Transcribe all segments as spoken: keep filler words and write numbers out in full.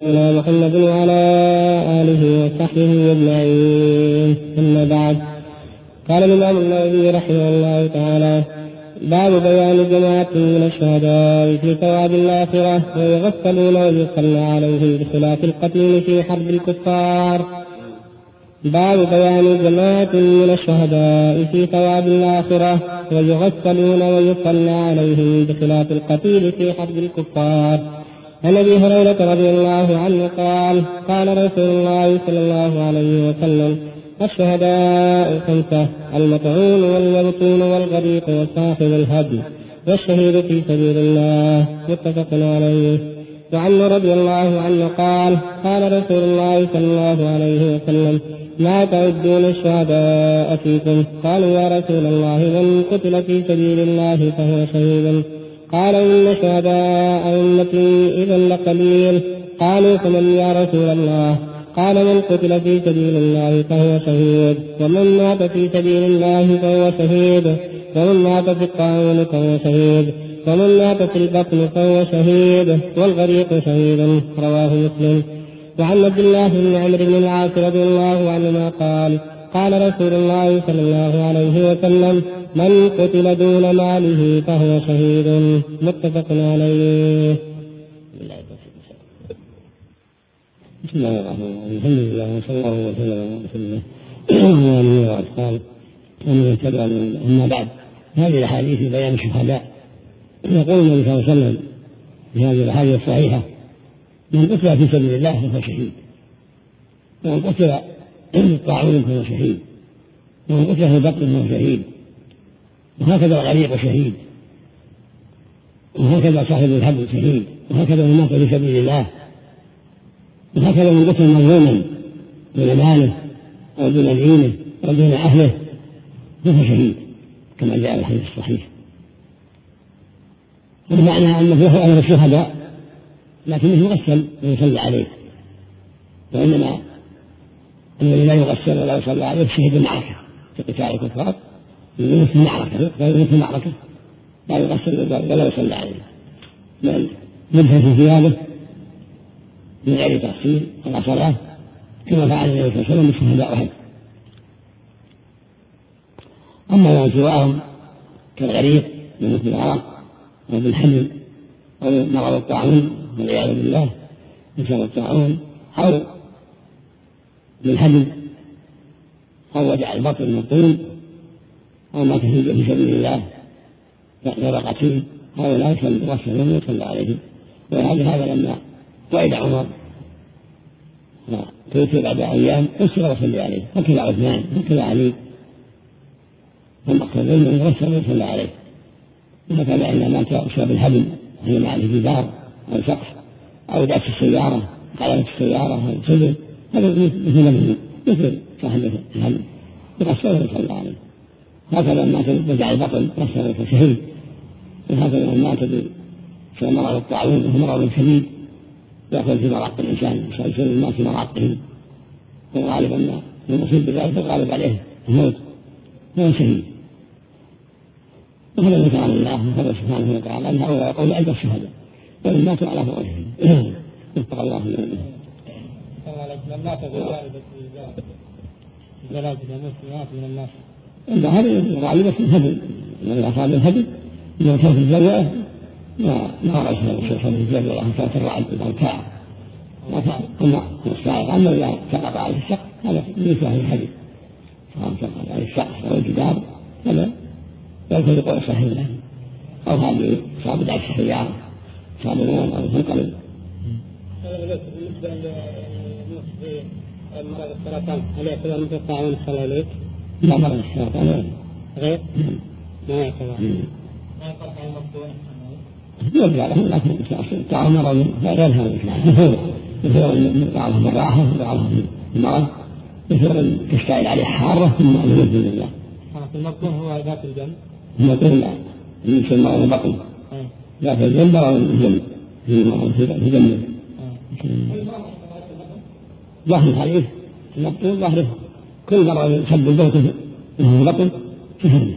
على محمد وعلى آله وصحبه أجمعين. أما بعد، قال الإمام النووي رحمه الله تعالى: باب بيان جماعة من الشهداء في ثواب الآخرة ويغسلون ويصلى عليهم بخلاف القتيل في حرب الكفار. باب بيان جماعة من الشهداء في ثواب الآخرة ويغسلون ويصلى عليهم بخلاف القتيل في حرب الكفار. عن أبي هريرة رضي الله عنه قال: قال رسول الله صلى الله عليه وسلم: الشهداء خمسة: المطعون والمبطون والغريق وصاحب الهدي والشهيد في سبيل الله. متفق عليه. وعن رضي الله عنه قال: قال رسول الله صلى الله عليه وسلم: ما تعدون الشهداء فيكم؟ قالوا: يا رسول الله، من قتل في سبيل الله فهو شهيد. قال: إن شهداء أمتي إذا لقليل. قالوا: فمن يا رسول الله؟ قال: من قتل في سبيل الله فهو شهيد، ومن مات في سبيل الله فهو شهيد، ومن مات في الطاعون فهو شهيد، ومن مات في البطن فهو شهيد، والغريق شهيد. رواه مسلم. وعن عبد الله بن عمرو بن العاص رضي الله عنهما قال: قال رسول الله صلى الله عليه وسلم: من قتل دون ماله فهو شهيد. متفق عليه. بسم الله الرحمن الرحيم. الحمد لله وصلى الله وسلم وسلم على نبينا واصحابه ومن تبع. اما بعد، هذه الاحاديث في بيان الشهداء. يقول النبي صلى الله عليه وسلم في هذه الاحاديث الصحيحه: من قتل في سبيل الله فهو شهيد، ومن قتل بالطاعون فهو شهيد، ومن قتل في البطن فهو شهيد، وهكذا الغريق شهيد، وهكذا صاحب الهدي شهيد، وهكذا من مات في سبيل الله، وهكذا من قتل مظلوما دون ماله أو دون دينه أو دون أهله فهو شهيد، كما جاء في الحديث الصحيح. والمعنى أنه يأخذ أجر الشهداء لكنه يغسل ويصلى عليه، وإنما الذي لا يغسل ولا يصلى عليه شهيد المعركة في قتال الكفار، في المعركة في المعركة لا يغسل ولا يصلى عليه، بل يدفن في ثيابه من غير تغسيل ولا صلاة، كما فعل النبي صلى الله عليه وسلم بالشهداء أحد. أما ما سواهم كالغريق من مثل العرق أو بالحمل أو مرض الطاعون والعياذ بالله بسبب الطاعون أو بالحمل أو وجع البطن المبطون أو ما في سبيل الله غير قتيل، هؤلاء يغسلون ويصلى عليهم. وهذا لما وإذ عمر توفي بعد أيام أسر وصلى عليه، هكذا عثمان هكذا علي، فالمقتدون من يغسل ويصلى عليه. وهكذا إذا مات بسبب الهدم هي مع الجدار أو سقف أو دعس السيارة قلبت السيارة أو السجن، هذا مثل مثل صاحب الهدم يغسل ويصلى عليه. هكذا مات بوجع البطن غسل وشهيد، وهكذا من مات بسبب مرض الطاعون وهو مرض شديد يأخذ في مراق الإنسان يصير الناس في مراقهم، وغالب أن المصيب بذلك الغالب عليه الموت هو شهيد. وهذا ذكر عن الله وهذا سبحانه وتعالى أن هؤلاء يقول أجر الشهداء وإن ماتوا على فوقهم. نتقى الله من من مات في جلالة الموت من الناس إلا هذه غالبة الهدم، من أصحاب الهدم من كان في الزواج ما ما رأى شيء في الجبل ولا كانت الرعد والكعب ما كان أما السائق أما إذا سقط على السقف هذا ليس هذا الحديث، سواء سقط على السقف أو الجدار هذا يدخل قول صحيح له، أو هذه صعب دعس السيارة صعب النوم أو تنقلب. بالنسبة لمرض السرطان هل يعتبر مثل الطاعون صلى عليك؟ لا، مرض السرطان غير ما يعتبر يرجع لهم، لكن الطاعون مرض غير هذا مثل مثل بعضهم الراحة وبعضهم المرض مثل تشتعل عليه حارة ثم أمنت بالله. المبطون هو ذات الجنب؟ المبطون لا، مثل مرض البطن ذات الجنب أو الجنب في مرض في جنب. ظهر الحديث المبطون ظهره كل مرة يسبب البوت في البطن سهل.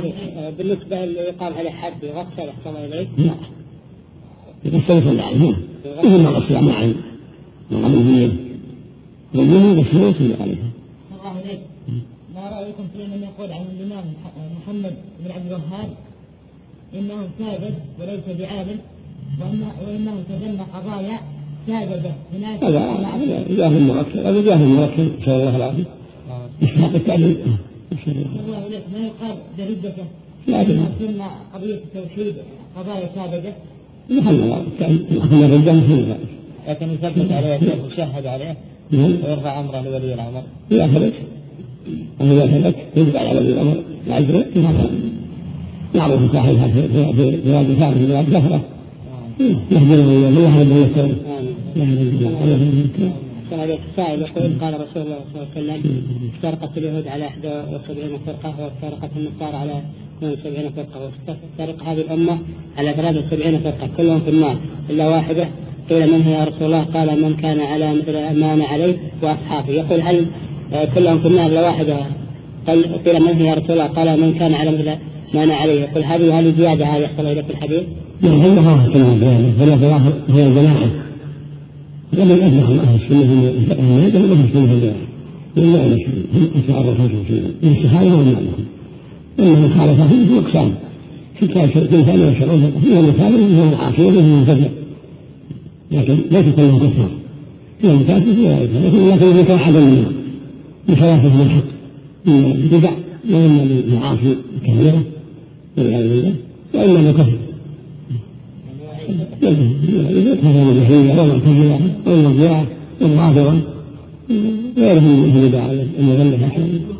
بالنسبة اللي يقام عليه حد يغسل يحكم إليه؟ لا، يغسل يصلى عليه. مثل ما الصيام معا وقبل النية والنية بالشروط اللي عليها. الله عليك. ما رأيكم في من يقول عن الإمام محمد بن عبد الوهاب إنه ساجد وليس بعالم وإنه تجنى قضايا ساجدة هناك؟ هذا جاهل مركب، هذا جاهل مركب إن شاء الله العافية. يستحق التعليم. الله عليك. ما يقال بردته؟ لكن كنا قضية التوحيد قضايا ساجدة. نحن نحن الرجال مثل ذلك. لكن يثبت عليه يشهد عليه ويرفع أمره لولي الأمر. لا ثبت. أما إذا ثبت يجب على ولي الأمر العذر كما معروف صاحبها في في بلاد الكافر في بلاد الكفرة. يهديهم إلى الله يهديهم إلى التوبة. كما ذلك السائل يقول قال رسول الله صلى الله عليه وسلم افترقت اليهود على إحدى وسبعين فرقة وافترقت النصارى على اثنين وسبعين فرقة وافترق هذه الأمة على ثلاثة وسبعين فرقة كلهم في النار إلا واحدة. قيل من هي يا رسول الله؟ قال من كان على مثل ما أنا عليه وأصحابه. يقول هل كلهم في النار إلا واحدة؟ قيل من هي يا رسول الله؟ قال من كان على مثل ما أنا عليه. يقول هذه هذه زيادة هذه يحصل إلى في الحديث؟ نعم الله كلام هنا هي الجماعة لم يأذنهم أهل السنة من الفقه لم يأذنهم السنة الجماعة إلا أن هم أتعرض خمسة وسبعين من السحابة والمعلمين إنهم خالفهم في أقسام في كان يشرعون فيها المكابر وفيها العاصية وفيها المنفجر لكن ليس كلهم كفار فيها المكابر فيها لكن لكن لم يكن أحدا منهم بخلافهم الحق إما البدع وإما المعاصي الكبيرة والعياذ بالله وإما الكفر يفهم الجهرية والمعتزلة والمرجئة والرافضة غيرهم من البدع المغلة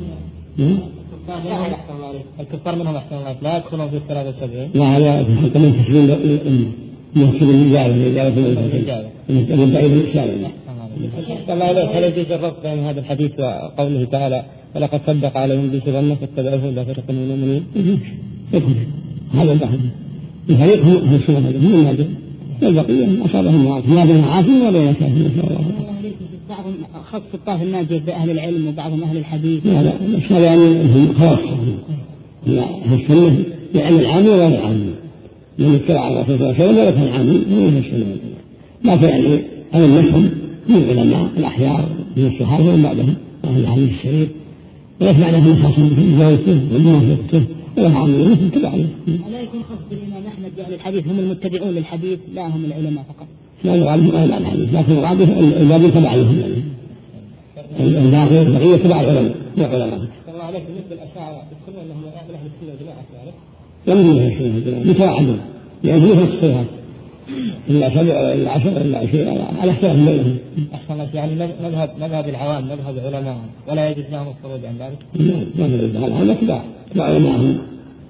الكفار منهم أحسن الله لا يدخلون في الثلاثة وسبعين. لا لا حتى من تسليم المسلم الإجابة الإجابة الإجابة المدعي بالإسلام. الله عليك. هل يجوز الربط بين هذا الحديث وقوله تعالى ولقد صدق عليهم بشرنا فاتبعوه إلا فريق من المؤمنين؟ هذا البحث الفريق هم أهل السنة هم الناجح والبقية أصابهم معاصي ما بين عاصم ولا بين كافر نسأل الله. بعضهم خص الطائف الناجح بأهل العلم وبعضهم أهل الحديث. لا لا مش هذا يعني هم خاصة أهل السنة لعلم العام ولا العام من اتبع على رسول الله صلى الله عليه وسلم ولا كان عام هم أهل السنة ما في يعني أهل نفسهم من العلماء الأحيار من الصحابة ومن بعدهم أهل الحديث الشريف وليس معناه أنهم خاصين بهم جاوزته والموافقته ولا عاملين مثل تبع عليه. ألا يكون قصد الإمام أحمد بأهل الحديث هم المتبعون للحديث لا هم العلماء فقط؟ لا يغالبهم أهل الحديث لكن يغالبهم الباقي تبع لهم الباقي البقية تبع العلماء والعلماء. الله عليك. بالنسبة للأشاعرة يدخلون أنهم أهل السنة والجماعة تعرف؟ لم يكن أهل السنة والجماعة متواعدون لأن مثل الصيغة إلا سبع إلا عشر إلا عشرين على اختلاف بينهم. أحسن يعني مذهب مذهب العوام مذهب العلماء ولا يجوز لهم الخروج عن ذلك؟ لا لا لا هذا تبع تبع علماءهم.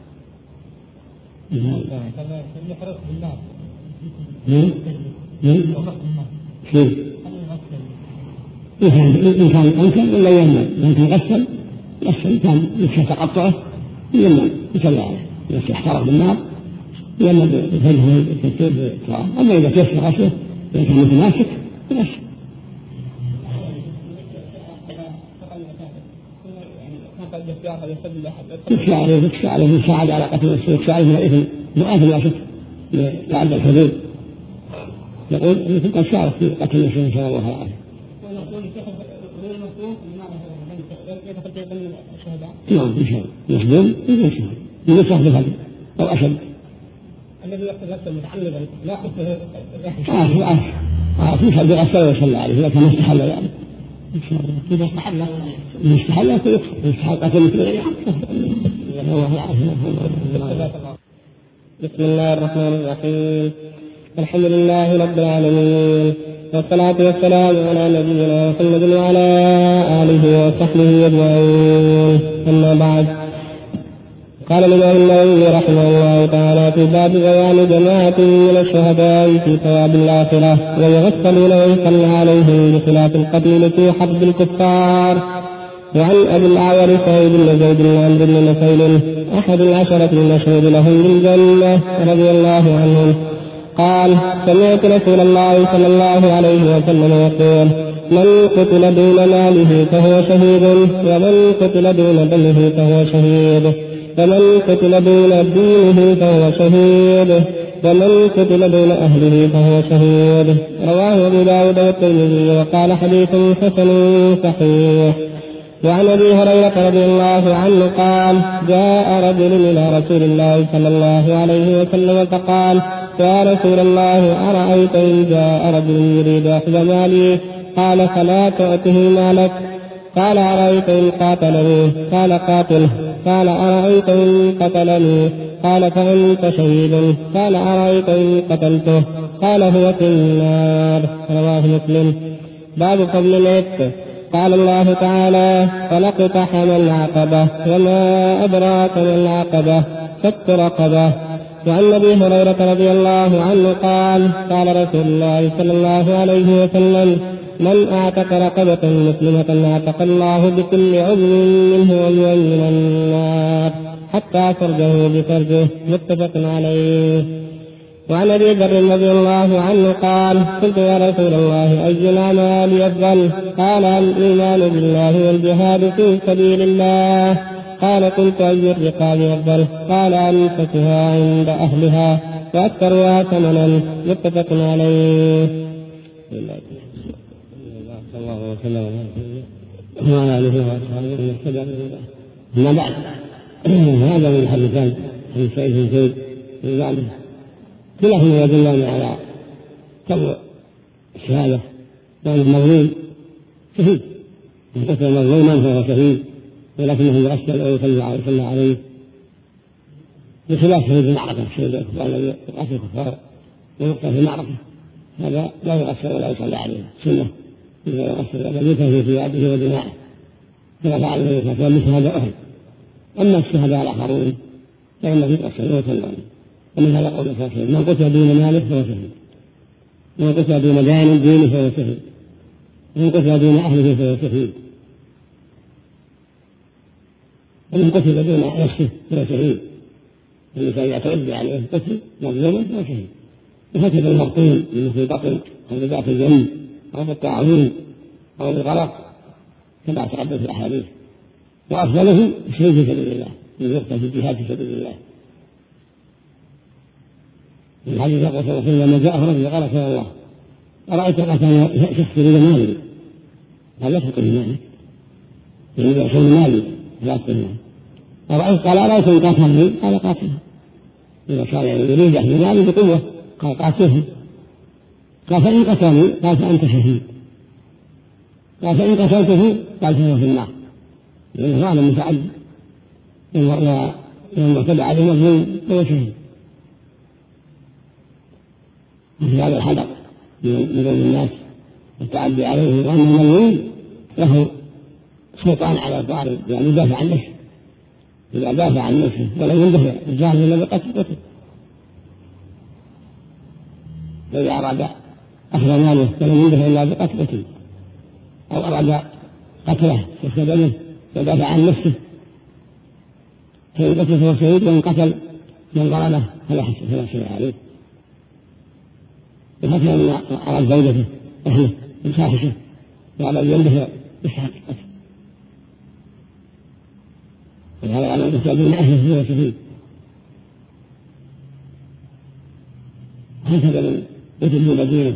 يحرق بالنار. نعم نعم كيف؟ إن كان أمكن إلا يمنع إن كان غسل غسل كان يكشف تقطعه يمنع يصلي عليه بس يحترق بالنار يمنع بفجه التكتير بالتراب. أما إذا كشف غسله إذا كان متماسك بس يكشف عليه يكشف عليه يساعد على قتل نفسه يكشف عليه من الإثم مؤاثم لا شك لتعدى الحدود. يقول أنكم قد شارك في قتل نفسه إن شاء الله العافية. نعم إن شاء الله يخدم إذا شاء من يصح بفضل أو أشد. الذي يقتل نفسه متعمدا لا قتله آه آه آه في حد غسل وصلى عليه لكن مستحل يعني إن شاء الله. إذا استحل مستحل يكون يكفر مستحل قتل مثل غيره. الله العافية. بسم الله الرحمن الرحيم. الحمد لله رب العالمين والصلاة والسلام على نبينا محمد وعلى آله وصحبه أجمعين. أما بعد قال الإمام النووي رحمه الله تعالى في باب بيان جماعة من الشهداء في ثواب الآخرة ويغسلون ويصلى عليهم بخلاف القتيل في حرب الكفار. وعن أبي الأعور سعيد بن زيد بن عمرو بن نفيل أحد العشرة المشهود لهم بالجنة رضي الله عنهم قال سمعت رسول الله صلى الله عليه وسلم يقول من قتل دون ماله فهو شهيد ومن قتل دون دمه فهو شهيد ومن قتل دون دينه فهو شهيد ومن قتل دون أهله فهو شهيد. رواه أبو داود والترمذي وقال حديث حسن صحيح. وعن أبي هريرة رضي الله عنه قال جاء رجل إلى رسول الله صلى الله عليه وسلم فقال يا رسول الله أرأيت إن جاء رجل يريد أخذ مالي قال فلا تؤته مالك. قال أرأيت إن قاتلني قال قاتله. قال أرأيت إن قتلني قال فأنت شهيد. قال أرأيت إن قتلته قال هو في النار. رواه مسلم. باب فضل العتق. قال الله تعالى فلاقتحم العقبة وما أدراك ما العقبة فك رقبة. وعن أبي هريرة رضي الله عنه قال قال رسول الله صلى الله عليه وسلم من أعتق رقبة مسلمة أعتق الله بكل عضو منه عضوا من النار حتى فرجه بفرجه. متفق عليه. وعن أبي ذر رضي الله عنه قال قلت يا رسول الله أي الأعمال أفضل؟ قال الإيمان بالله والجهاد في سبيل الله. قال قلت أي الرقاب أفضل؟ قال أنفسها عند أهلها وأكثرها ثمنا. متفق عليه. صلى الله وسلم وعلى آله وأصحابه ومن اهتدى بهداه. أما بعد، هذا من الحديثان عن سعيد بن زيد وبعده كلاهما يدلان على قول الشهادة وأن المظلوم شهيد. من قتل مظلوما فهو شهيد ولكنه يغسل أو يصلى عليه بخلاف شهيد المعركة. الشهيد الذي يقاتل الكفار ويقتل في المعركة هذا لا يغسل ولا يصلى عليه سنة إذا يغسل بل يكفي في ثيابه ودماءه كما فعل النبي صلى الله عليه وسلم من شهداء أحد. أما الشهداء الآخرون فإنهم يغسلون ويصلون. ومن هذا قول الكافرين من قتل دون ماله فهو شهيد، من قتل دون دان دينه فهو شهيد، من قتل دون أهله فهو شهيد، ومن قتل دون نفسه فهو شهيد. اللي كان يعتد عليه قتل مظلوما فهو شهيد. وكتب المبطون من في بطن أو بذات الجنب أو بالطاعون أو بالغرق كما تقدم في الأحاديث. وأفضله الشهيد في سبيل الله، من يقتل في الجهاد في سبيل الله. من حديث يقول صلى الله عليه وسلم لما جاءه رجل قال صلى الله أرأيت قتل شخص يريد مالي قال لا تقتل مالك يريد أشل مالي لا تقتل مالي. أرأيت قال أرأيت إن قاتلني قال قاتله. إذا كان يريد أهل مالي بقوة قال قاتله. قال فإن قتلني قال فأنت شهيد. قال فإن قتلته قال فهو في النار. لأنه ظالم متعدي يوم اعتدى عليه مظلوم فهو شهيد. وفي هذا الحذر من ظلم الناس والتعدي عليه، وأن المظلوم له سلطان على الظالم يعني يدافع عن نفسه. إذا دافع عن نفسه ولم يندفع الظالم الذي قتل قتل. وإذا أراد أخذ ماله ولم يندفع إلا بقتل قتل، أو أراد قتله فاستدمه ودافع عن نفسه فإن قتل فهو شهيد، وإن قتل من ظلمه فلا شيء عليه. بحسب من أراد زوجته أهله الفاحشة وعلى أن يندفع يستحق القتل. وهذا على أن دون أهله هو شهيد. هكذا من يتم دينه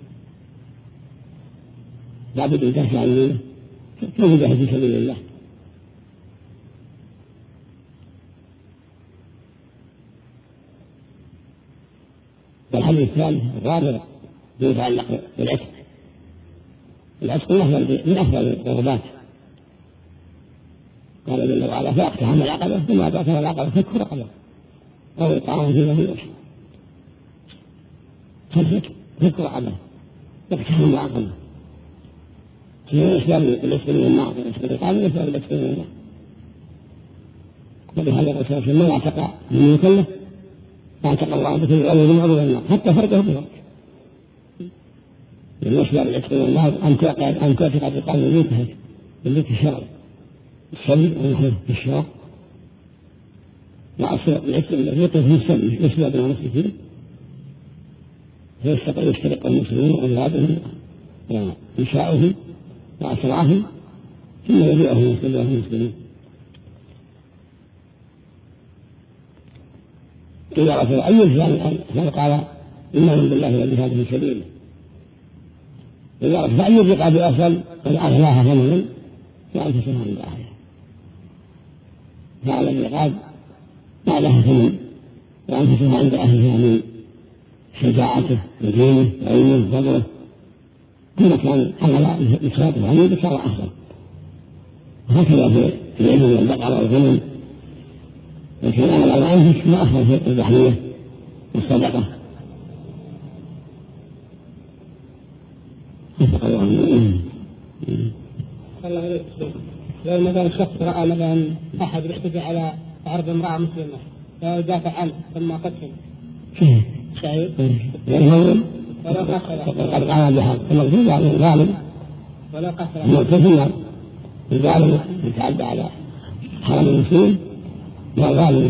لابد أن يدافع عن دينه فيجاهد في سبيل الله. والحديث الثالث الرابع يتعلق بالعتق. العتق من أفضل القربات. قال جل وعلا فاقتحم العقبة ثم أدرك العقبة فك رقبة أو إطعام في يوم يوم فك فك رقبة اقتحم العقبة في أسباب العتق من النار، أسباب العقبة من أسباب العتق من النار. ولهذا الرسول صلى الله عليه وسلم اعتق من يكلف اعتق الله بكل عضو من عضو النار حتى فرجه بفرج. من أسباب العتق من النار أن تعتق رقاب المنتهك بالذات الشرعي الصلب ونحن في الشرع مع العتق الذي يطلب من السلم يسبب من المسلمين فيسترق المسلمين وأولادهم ونساؤهم وأسراهم ثم يبيعهم ويستبيعهم المسلمين. إذا رسل أي إنسان قال إيمان بالله وجهاد في سبيله إذا رسل أي الرقاب أفضل فجعل لها ثمنا وأنفسها عند أهلها فعلى الرقاب ما لها ثمن وأنفسها عند أهلها من شجاعته ودينه وعلمه وفضله كل كان حمل بصلاته وعميده صار أفضل وهكذا في العلم والبقرة والغنم لكن أنا على أنفس ما أفضل في الضحية والصدقة الله لو مثلا شخص رأى مثلا أحد يحتجي على عرض امرأة مسلمة يدافع عنه ثم قتل شهيد ولا قتل قد قام بحق المقتول يعني الظالم ولا قتل المقتول الظالم يتعدى على حرم المسلمين والظالم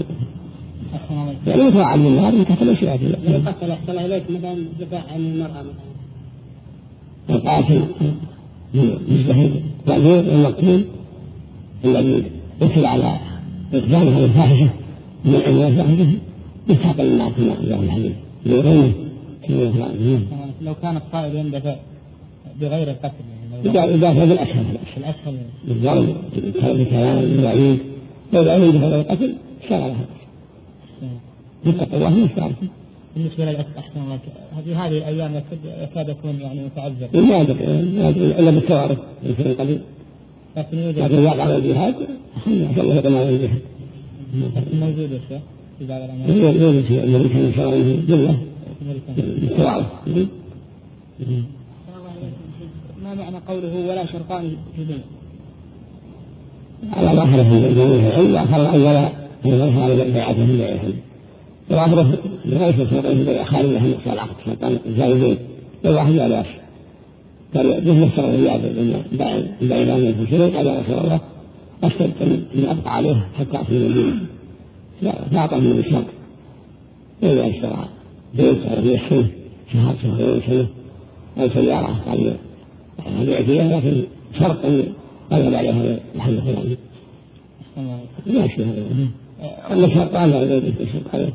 يعني يتوعد من النار من تحت الأشياء لو قتل أحسن إليك مثلا دفاع عن المرأة مثلا القاتل مجتهد والغير المقتول الذي يدخل على إقدام هذه الفاحشة من العلم الفاحشة يستحق النار كما جاء الحديث بغيره لو كان الصائل يندفع بغير القتل يدافع بالأسهل الأسهل بالضرب بالكلام بالوعيد لو لا يندفع بالقتل اشتغل هذا يتقى الله ما اشتغل بالنسبة للأسف أحسن الله هذه هذه الأيام يكاد يكون يعني متعذر ما أدري إلا بالتوارث في القديم لكن يوجد لكن واقع على الجهاد ما شاء الله يتمام الجهاد لكن موجود الشيء في بعض الأماكن يوجد شيء الذي كان يشار عنه جلة بالتوارث ما معنى قوله ولا شرطان في دين على ظاهره من جميع العلم وآخر ولا يظهر على بيعته من بيعته وآخره لا يشرط في بيع خارج عن نقص العقد شرطان زائدين لو واحد لا بأس قال جهل الشرع الزيادة لأن البعيدان في شروط قال يا رسول الله أشترط أن أبقى عليه حتى أصل الدين فأعطى من الشرط إذا اشترى بيت على بيع السنة شهر شهرين سنة أو سيارة قال هذه فيها لكن شرط أن يغلب عليها محل الفلاني لا شيء هذا أن شرطان لا يشرط عليه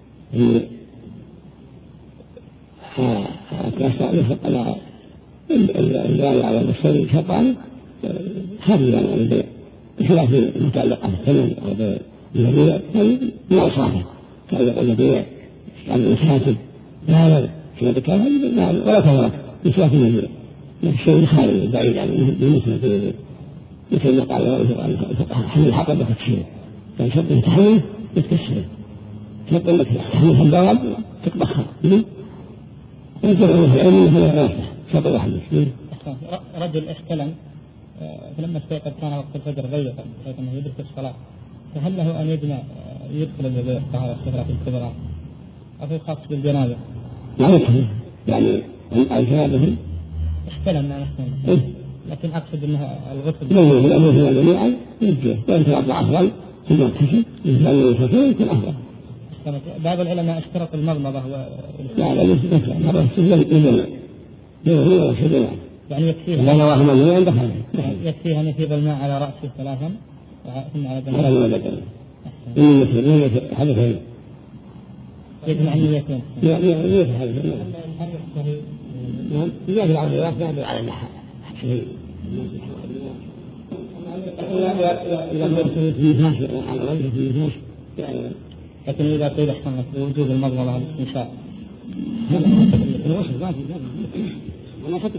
يشرط على البائع على المشتري شرطان خارجا عن البيع بخلاف المتعلقة بالثمن أو بالمبيع من أوصافه كالبيع البيع عن المساكن لا لا كما ذكر ولا كثرة بخلاف المبيع الشيء خارج بعيد عن بالنسبة مثل ما قال حمل الحطب تكسيره يعني شرط تحمل يتكسره شرط انك تحملها الدواب تطبخها ينزل في العلم فلا يرافع شرط واحد رجل احتلم فلما استيقظ كان وقت الفجر ضيقا بحيث انه يدرك الصلاه فهل له ان يجمع يدخل الوضوء طهاره الصغرى في الكبرى او في خاص بالجنازه؟ لا يدخل يعني الجنازه احتلم ما نحن لكن أقصد أنها الغسل لو الأمر هنا جميعا يجيه وإن ترضى أفضل ثم الحسن إنسان يستطيع يكون أفضل. بعض العلماء اشترط المضمضة لا لا ليس مثلا مرة السجن يجمع يغني ولا سجن يعني يكفيها لا نواه من وين دخل يكفيها أن يفيض الماء على رأسه ثلاثا ثم على جنبه هذا ما بدل إن مثل إن مثل حدثين يجمع النيتين يعني نية هذا نعم يجب العرض يجب على النحاء لكن إذا قيل أحسن لك بوجوب المضمضة على الاستنشاق هذا الغسل ذاتي أنا فتح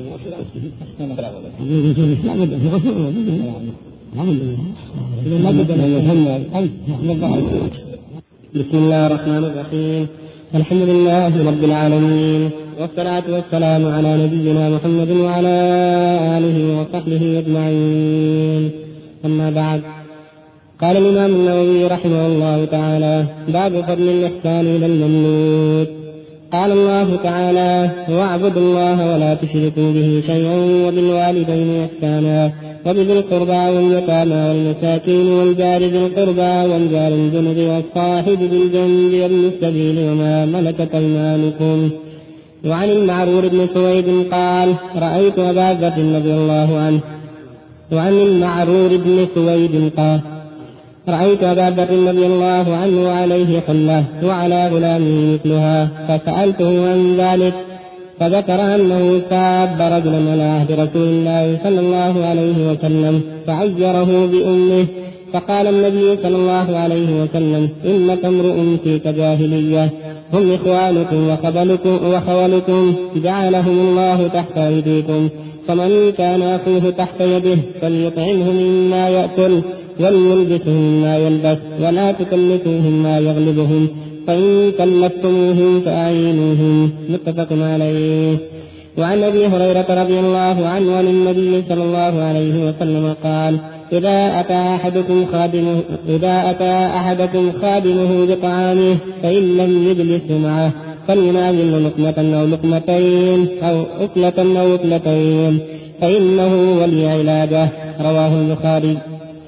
بسم الله الرحمن الرحيم الحمد لله رب العالمين والصلاة والسلام على نبينا محمد وعلى آله وصحبه أجمعين أما بعد قال الإمام النووي رحمه الله تعالى باب فضل الإحسان إلى المملوك قال الله تعالى واعبدوا الله ولا تشركوا به شيئا وبالوالدين إحسانا وبذي القربى واليتامى والمساكين والجار ذي القربى والجار الجنب والصاحب بالجنب وابن السبيل وما ملكت أيمانكم. وعن المعرور بن سويد قال رأيت أبا ذر رضي الله عنه وعن المعرور بن سويد قال رأيت أبا بكر رضي الله عنه عليه حلة وعلى غلامه مثلها فسألته عن ذلك فذكر أنه ساب رجلا على عهد رسول الله صلى الله عليه وسلم فعيره بأمه، فقال النبي صلى الله عليه وسلم إنك امرؤ فيك جاهلية، هم إخوانكم وخبلكم وخولكم جعلهم الله تحت أيديكم، فمن كان أخوه تحت يده فليطعمه مما يأكل وليلبسه مما يلبس ولا تكلفوهم ما يغلبهم، فإن كلفتموهم فأعينوهم. متفق عليه. وعن أبي هريرة رضي الله عنه عن النبي صلى الله عليه وسلم قال إذا أتى أحدكم خادمه, إذا أتى أحدكم خادمه بطعامه فإن لم يجلس معه فليناول لقمة أو لقمتين أو أكلة أو أكلتين فإنه ولي علاجه. رواه البخاري.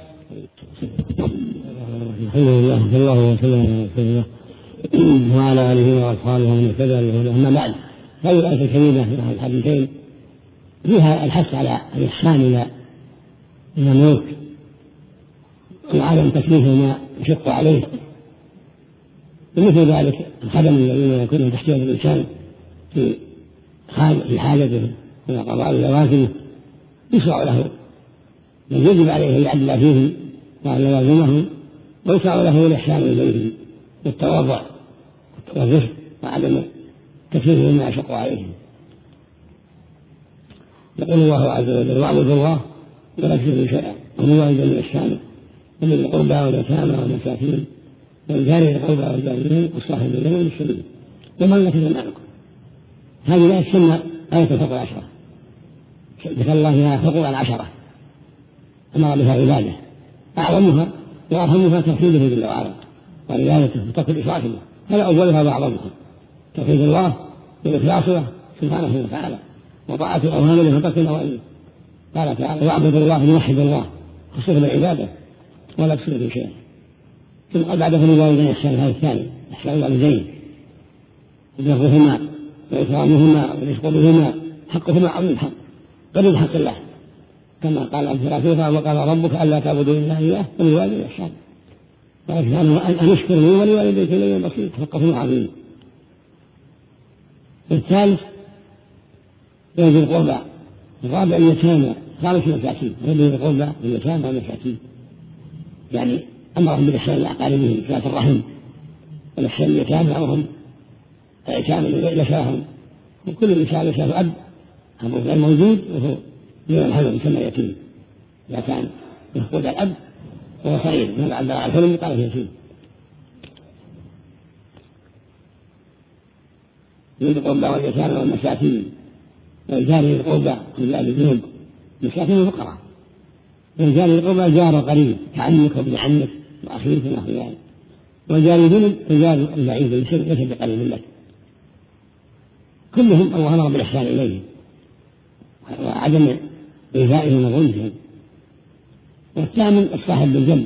الحمد لله صلى الله وسلم على رسول الله وعلى آله وأصحابه ومن اهتدى بهداه. أما بعد، هذه الآية الكريمة في الحديثين فيها الحث على الإحسان إلى المملوك وعدم تكليفه ما يشق عليه، ومثل ذلك الخدم الذين يكون تحت يد الإنسان في حاجته إلى قضاء لوازمه يشرع له من يجب عليه أن يعدل فيهم وأن لوازمهم، ويشرع له الإحسان إليهم والتواضع والرفق وعدم تكليفه ما يشق عليهم. يقول الله عز وجل واعبدوا الله ولا تشركوا شيئا وبالوالدين الإحسان وذي القربى واليتامى والمساكين والجار ذي القربى والجارين والصاحب بالجنب والسبيل ومن لك أيمانكم. هذه الآية تسمى آية الفقر العشرة، ذكر الله فيها حقوقا عشرة أمر بها عباده، أعظمها وأرحمها توحيده جل وعلا وعبادته وترك الإشراك به، هذا أولها وأعظمها توحيد الله بالإخلاص له سبحانه وتعالى وطاعة أوامره وترك نواهيه. قال تعالى واعبد الله ليوحد الله خصوصا بالعبادة ولا تشركوا شيئا. ثم قال بعده الوالدين إحسان، هذا الثاني إحسان الوالدين وبرهما وإكرامهما والرزق بهما حقهما عظيم الحق قبل حق الله، كما قال عبد الرسول وقال ربك ألا تعبدوا إلا إياه وبالوالدين إحسانا. قال أن أشكر لي ولوالديك إلي المصير، حقهما عظيم. الثالث ذي القربى، الرابع اليتامى، خامس المساكين، ذي القربى واليتامى والمساكين، يعني أمرهم بالإحسان إلى أقاربهم صلة الرحم، والإحسان اليتامى وهم الأيتام الذين لشاهم، وكل إنسان لشاه أب أبوه غير موجود وهو من الحلم يسمى يتيم إذا كان يفقد الأب وهو صغير، من عبد الله الحلم قال يتيم. ذي القربى واليتامى والمساكين والجار ذي القربى من باب الذنوب، مساكين الفقراء، والجار ذي القربى جار قريب كعمك وابن عمك وأخيك ونحو ذلك، والجار الذنوب الجار البعيد ليس بقريب لك. كلهم الله أمر بالإحسان إليهم وعدم إيذائهم وظلمهم. والثامن الصاحب بالجنب،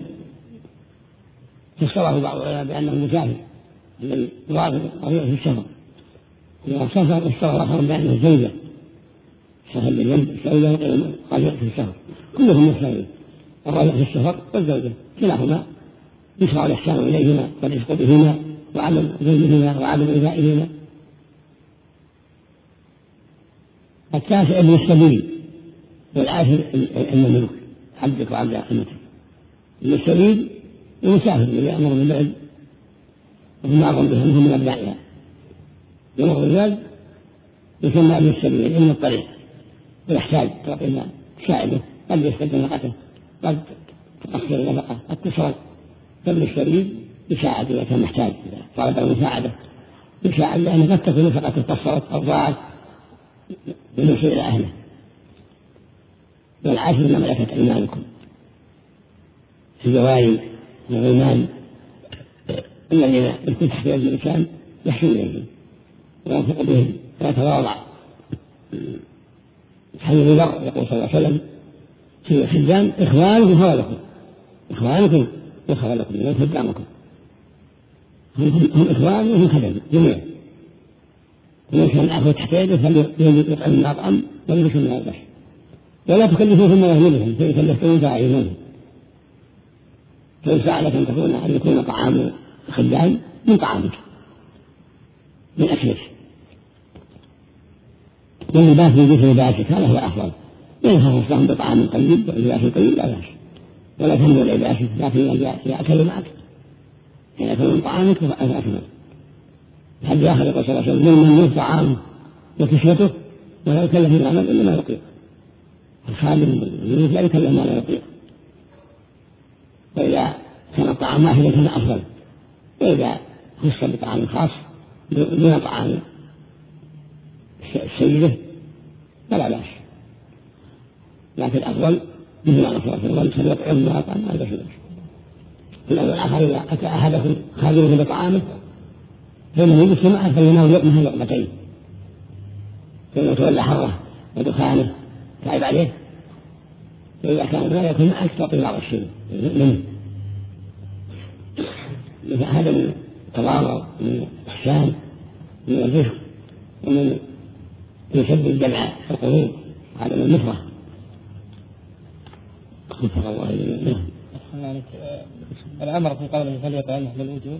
فسره بعض العلماء بأنه مسافر الذي يضاعف الطريق في السفر، إذا سافر فسره آخر بأنه زوجة، صاحب بالجنب زوجة قادر في السفر، كلهم محسنين، الرجل في السفر والزوجة كلاهما يشرع الإحسان إليهما والرزق بهما وعدم ظلمهما وعدم إيذائهما. التاسع ابن السبيل، والعاشر المملوك عبدك وعبد أمتك. ابن السبيل المسافر الذي يأمر بالبعد وهم أعظم بهم هم من أبنائها، يمر بالبلد يسمى ابن السبيل ابن الطريق، ويحتاج تعطي المال تساعده، قد يستبدل نفقته قد تقصر النفقة قد تسرق، فابن السبيل يساعد إذا كان محتاج، إذا طلب المساعدة يساعد، لأنه قد تكون نفقته قصرت أو ضاعت بالنسبة إلى أهله. والعاشر ما ملكت أيمانكم، الجواري والغلمان الذين يكون تحت يد الإنسان يحسن إليهم وينفق بهم ويتواضع. حديث ذر يقول صلى الله عليه وسلم في الخدام إخوانكم خولكم، إخوانكم وخولكم من خدامكم، هم, هم إخوان وهم خدم جميعا، ومن كان أخذ تحت يده فليطعم من أطعم وليكن من البشر، ولا تكلفوا ثم يغلبهم فيكلفتهم فأعينوهم. فإن سألك أن تكون أن يكون طعام الخدام من طعامك من أكلك، واللباس من جنس لباسك هذا هو أفضل، إن خصص لهم بطعام طيب ولباس طيب لا بأس، ولا تهمل لباسك، لكن إذا أكلوا معك إن أكلوا من طعامك فأكمل. حتى آخر يقول صلى الله عليه وسلم من يموت طعامه وكسوته ولا يكلف من العمل إلا ما يطيق، الخادم يموت لا يكلف ما لا يطيق، وإذا كان الطعام واحدا كان أفضل، وإذا خص بطعام خاص دون طعام السيدة فلا بأس، لكن الأفضل مثل ما نصر في الغل سيطعم ما طعام هذا في نفسه. في الأول الآخر إذا أتى أحدكم خادمه بطعامه فإنه يجلس معه فيناول لقمه لقمتين، فإنه تولى حره ودخانه تعب عليه، فإذا كان لا يكون معك تعطي بعض الشيء منه. هذا من التواضع من الإحسان من الرفق ومن يسد الجمع القلوب، هذا من المفرح. وفق الله إليه. الأمر في قوله فليطعمه للوجوب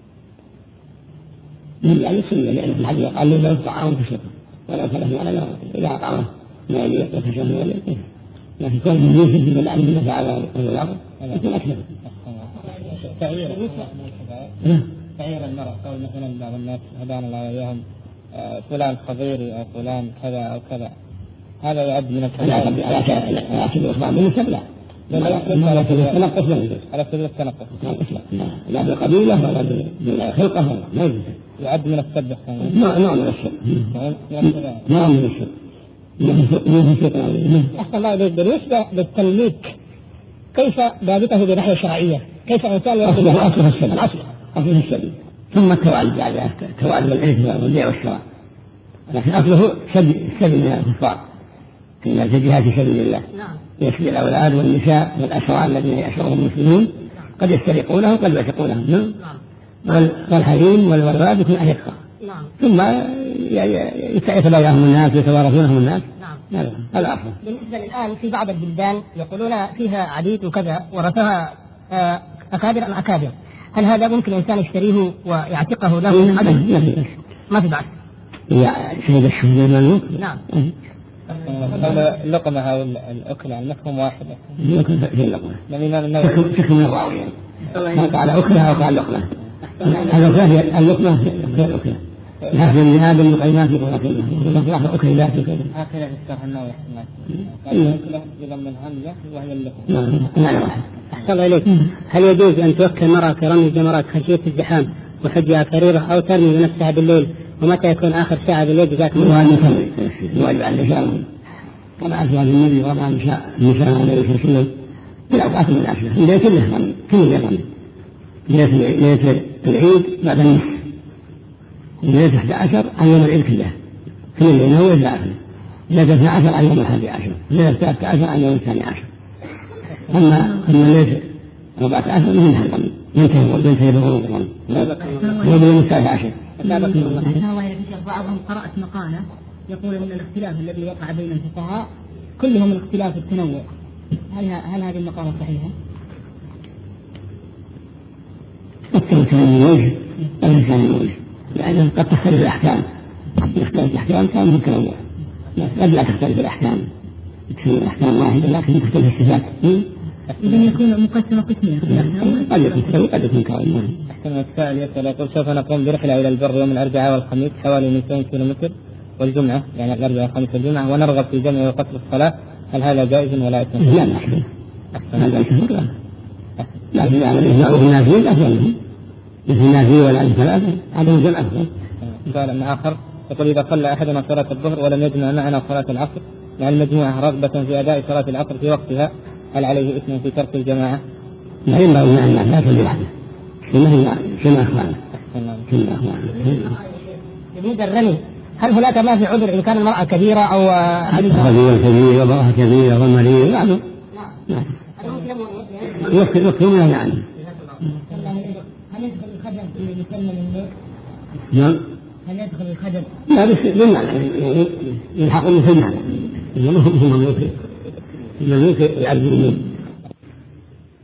يعني السنة، لأن في الحديث قال له طعام كشفه ولا كلف على لا إذا أطعمه ما يليق وكشفه ولا يليق، لكن كون من يوسف في ملعب من فعل الأرض يكون أكثر. تعيير تعيير المرأة، قول مثلا بعض الناس هدانا الله إياهم فلان خضيري أو فلان كذا أو كذا، هذا يعد من الكلام. لا أكيد أصبع من السبلة على سبيل التنقص، لا بالقبيلة ولا بالخلقة ولا ما يجوز، يعد من السبح. نوع من السبح، نوع من السبح. أحسن الله إليك، بالنسبة للتمليك كيف ضابطه بناحية شرعية؟ كيف أنسان يأخذ أصله السبب أصله السبب ثم التوالد بعد التوالد والعرف والبيع والشراء، لكن أصله سبب من الكفار في الجهاد في سبيل الله. يسبي الأولاد والنساء والأسرى الذين يأسرهم المسلمون قد يسترقونه وقد يعتقونهم، والحريم والولاد يكون أرقا، ثم يتبايعهم الناس ويتوارثونهم الناس. هذا أفضل. بالنسبة الآن في بعض البلدان يقولون فيها عبيد وكذا ورثها أكابر أم أكابر، هل هذا ممكن الإنسان يشتريه ويعتقه له؟ ما في بأس. شهد الشهود الملوك. نعم. اللقمة أو الأكل عن مفهوم واحد. اللقمة في اللقمة. شكل من الراوية. قال أكلها وقال لقمة. اللقمة هي اللقمة هي الأكلة. لكن من هذا المقيمات يقول أكلها. يقول أكل لا تكلم. آخر الشرح النووي. قال أكلها بضم الهمزة وهي اللقمة. نعم. أحسن الله إليك. هل يجوز أن توكل مرأة كرمي الجمرات خشية الزحام وحجها كريرة أو ترمي بنفسها بالليل؟ ومتى يكون آخر ساعة بالليل جزاكم الله خير؟ الواجب على النساء كما أزواج النبي وما النساء النساء عليه الصلاة والسلام في الأوقات المناسبة، الليل كله كل يوم، ليلة العيد بعد النصف، ليلة أحد عشر عن يوم العيد كله، كل الليل هو إلى آخره، ليلة اثنا عشر عن يوم الحادي عشر، ليلة ثلاثة عشر عن يوم الثاني عشر. أما أما ليلة أربعة عشر منها الغم ينتهي ينتهي بغروب الغم ويوم الثالث عشر. بعضهم قرأت مقالة يقول أن الاختلاف الذي وقع بين الفقهاء كله من اختلاف التنوع، هل هل هذه المقالة صحيحة؟ أكثر كان وجه أو كان وجه، لأن قد تختلف الأحكام، يختلف الأحكام كان من تنوع، قد لا تختلف الأحكام، تكون الأحكام واحدة لكن تختلف الصفات. إذا يكون مقسمة قسمين. قد يكون قد يكون كون. أحسن السائل يسأل يقول سوف نقوم برحلة إلى البر يوم الأربعاء والخميس حوالي مئتين كيلومتر والجمعة يعني الأربعاء والخميس والجمعة، ونرغب في جمع وقصر الصلاة، هل هذا جائز ولا إثم؟ لا لا هذا الشهر لا، لكن يعني يجمعوا في النافين أفضل، مثل النافين ولا ثلاثة هذا الجمع أفضل. سؤال آخر يقول إذا صلى أحدنا صلاة الظهر ولم يجمع معنا صلاة العصر مع المجموعة رغبة في أداء صلاة العصر في وقتها، هل عليه إثم في ترك الجماعة؟ لا ينبغي مع الناس لا تجي وحده، كما كما أخوانا كما أخوانا. بالنسبة للرمي هل هناك ما في عذر إن كان المرأة كبيرة أو رجل كبير ومرأة كبيرة ومريض؟ نعم نعم يكفي يكفي منها يعني. هل يدخل الخدم في يسمى الليل؟ نعم. هل يدخل الخدم؟ لا بس بالمعنى يلحق من في المعنى إنما هم مملوك المملوك يعبد منه.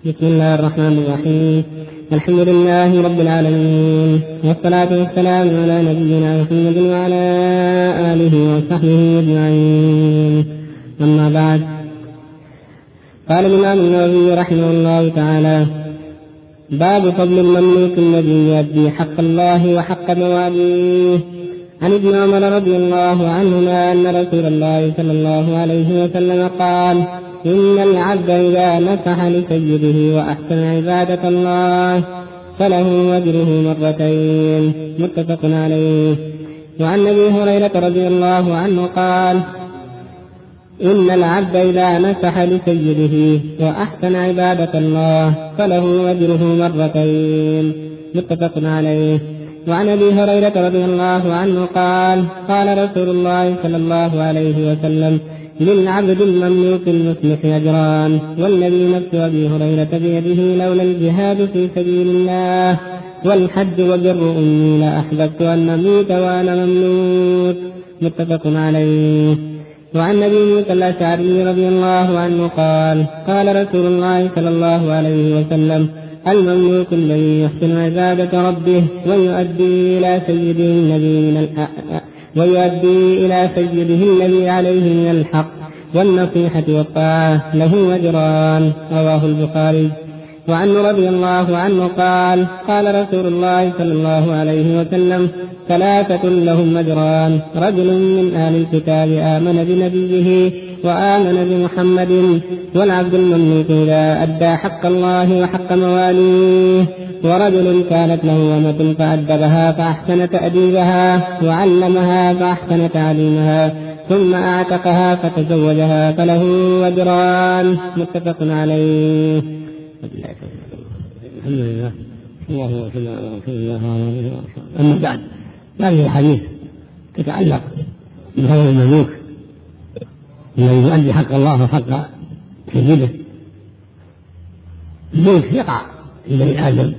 بسم الله الرحمن الرحيم. الحمد لله رب العالمين، والصلاة والسلام على نبينا محمد وعلى آله وصحبه أجمعين. أما بعد، قال الإمام النووي رحمه الله تعالى: باب فضل المملوك الذي يؤدي حق الله وحق مواليه. عن ابن عمر رضي الله عنهما أن رسول الله صلى الله عليه وسلم قال: إن العبد إذا نصح لسيده وأحسن عبادة الله فله أجره مرتين. متفق عليه. وعن أبي هريرة رضي الله عنه قال: إن العبد إذا نصح لسيده وأحسن عبادة الله فله أجره مرتين. متفق عليه. وعن أبي هريرة رضي الله عنه قال: قال رسول الله صلى الله عليه وسلم: للعبد المملوك المصلح أجران، والذي نفس أبي هريرة بيده لولا الجهاد في سبيل الله والحج وبر أمي لأحببت أن أموت وأنا مملوك. متفق عليه. وعن أبي موسى الأشعري رضي الله عنه قال: قال رسول الله صلى الله عليه وسلم: المملوك الذي يحسن عبادة ربه ويؤدي إلى سيده النبي من الأ... ويؤدي إلى سيده الذي عليه من الحق والنصيحة والطاعة له أجران. رواه البخاري. وعنه رضي الله عنه قال: قال رسول الله صلى الله عليه وسلم: ثلاثة لهم أجران: رجل من أهل الكتاب آمن بنبيه وآمن بمحمد، والعبد المملوك إذا أدى حق الله وحق مواليه، ورجل كانت له أمة فأدبها فأحسن تأديبها وعلمها فأحسن تعليمها ثم أعتقها فتزوجها فله أجران. متفق عليه. الحمد لله، الله وسلم على رسول الله وعلى اله وصحبه. اما بعد، هذه الحديث تتعلق بفضل المملوك الذي يؤدي حق الله وحق سيده. الملك يقع في بني ادم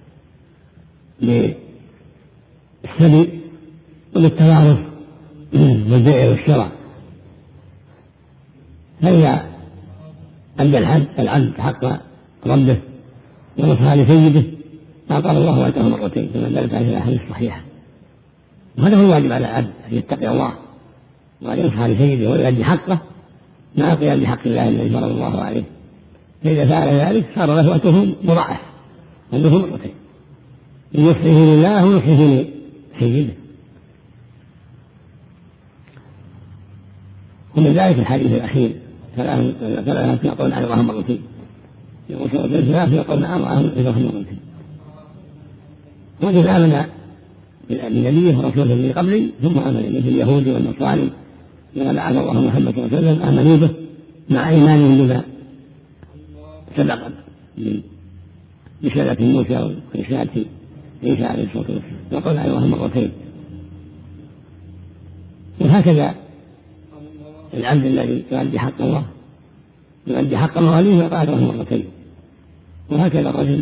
بالسبي وبالتوارث والبيع والشراء، فإذا أدى العبد حق ربه ونصح لسيده أعطاه الله أجره مرتين كما دلت عليه الأحاديث الصحيحة. وهذا هو الواجب على العبد أن يتقي الله وأن ينصح لسيده ويؤدي حقه مع القيام بحق الله الذي فرض الله عليه، فإذا فعل ذلك صار له أجره مضاعف أجره مرتين، ينصحه لله ونصحه لسيده. ومن ذلك الحديث الأخير: ثلاثة يقول على الله مرتين، يقول ثلاثة يقول نعم الله مرتين. وجد آمن بنبيه ورسوله من قبلي ثم آمن مثل اليهود والنصارى لما بعث الله محمد صلى الله عليه وسلم آمنوا به مع إيمانهم بما سبق من رسالة موسى ورسالة عيسى عليه الصلاة والسلام، يقول على الله مرتين. وهكذا العبد الذي يؤدي حق الله يؤدي حق مواليه يقال له مرتين. وهكذا الرجل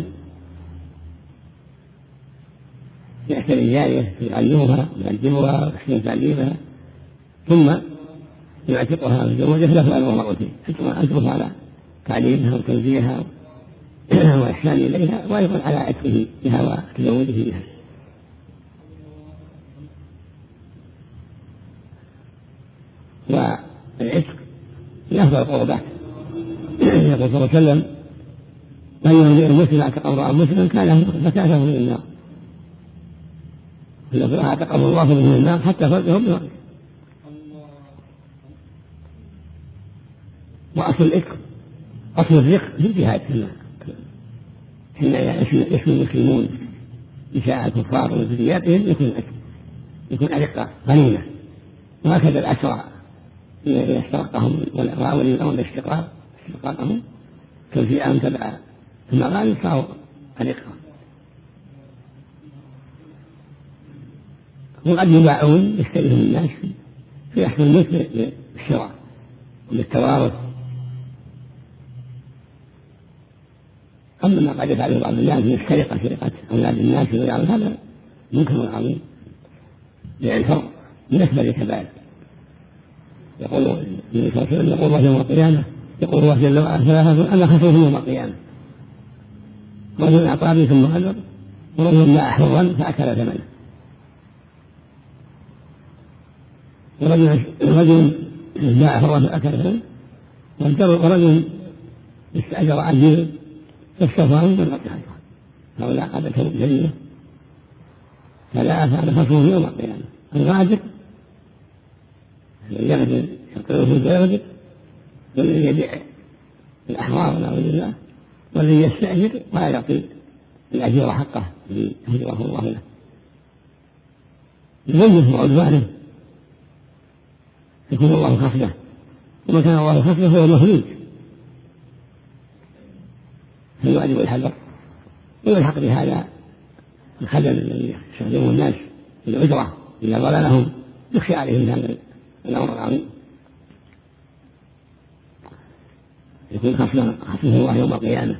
يعتني جارية يعلمها ويعلمها ويحسن تعليمها ثم يعتقها ويتزوجها له أجر مرتين، ثم أجره على تعليمها وتوجيهها وإحسان إليها وأيضا على عتقه بها وتزوجه بها. والعتق يفضل القربات. يقول صلى الله عليه وسلم: من يرضي المسلم اعتق امرأ مسلم كان فتاته من النار، فلو اعتقه الله من النار حتى فرجه بغيره. واصل العتق اصل الرق في الجهاد حين يسمي المسلمون نساء الكفار وذرياتهم يكون العتق يكون أرقة غنيمة. وهكذا الأسرى إذا استرقهم وأولي الأمر استرقاقهم كالفئام تبع المغانم صاروا أرقة. وقد يباعون يشتريهم الناس في أحسن الملك للشراء وللتوارث. أما ما قد يفعله بعض الناس من السرقة سرقة أولاد الناس ويعمل هذا منكر عظيم للفرق بالنسبة للكبائر. يقول النبي صلى الله عليه وسلم: يقول الله يوم القيامة يقول الله جل وعلا ثلاثة أنا خسرهم يوم القيامة: رجل أعطاني ثم غدر، ورجل باع حرا فأكل ثمنه، ورجل باع حرا فأكل ثمنه، ورجل استأجر عجيل فاستوفاه من ربه. هؤلاء قادة جليلة فلا أفعل خصمه يوم القيامة. الغادر يغدر يقتله ويغدر، والذي يبيع الأحرار نعوذ بالله، والذي يستأجر ولا يعطي الأجير حقه الذي أجره الله له. ظلمه وعدوانه يكون الله خصمه، وما كان الله خصمه هو مهلوك، فالواجب الحذر ويلحق بهذا الخلل الذي يستخدمه الناس بالعذرة إذا ضللهم، يخشى عليهم هذا الأمر العظيم. يكون خصمه الله يوم القيامة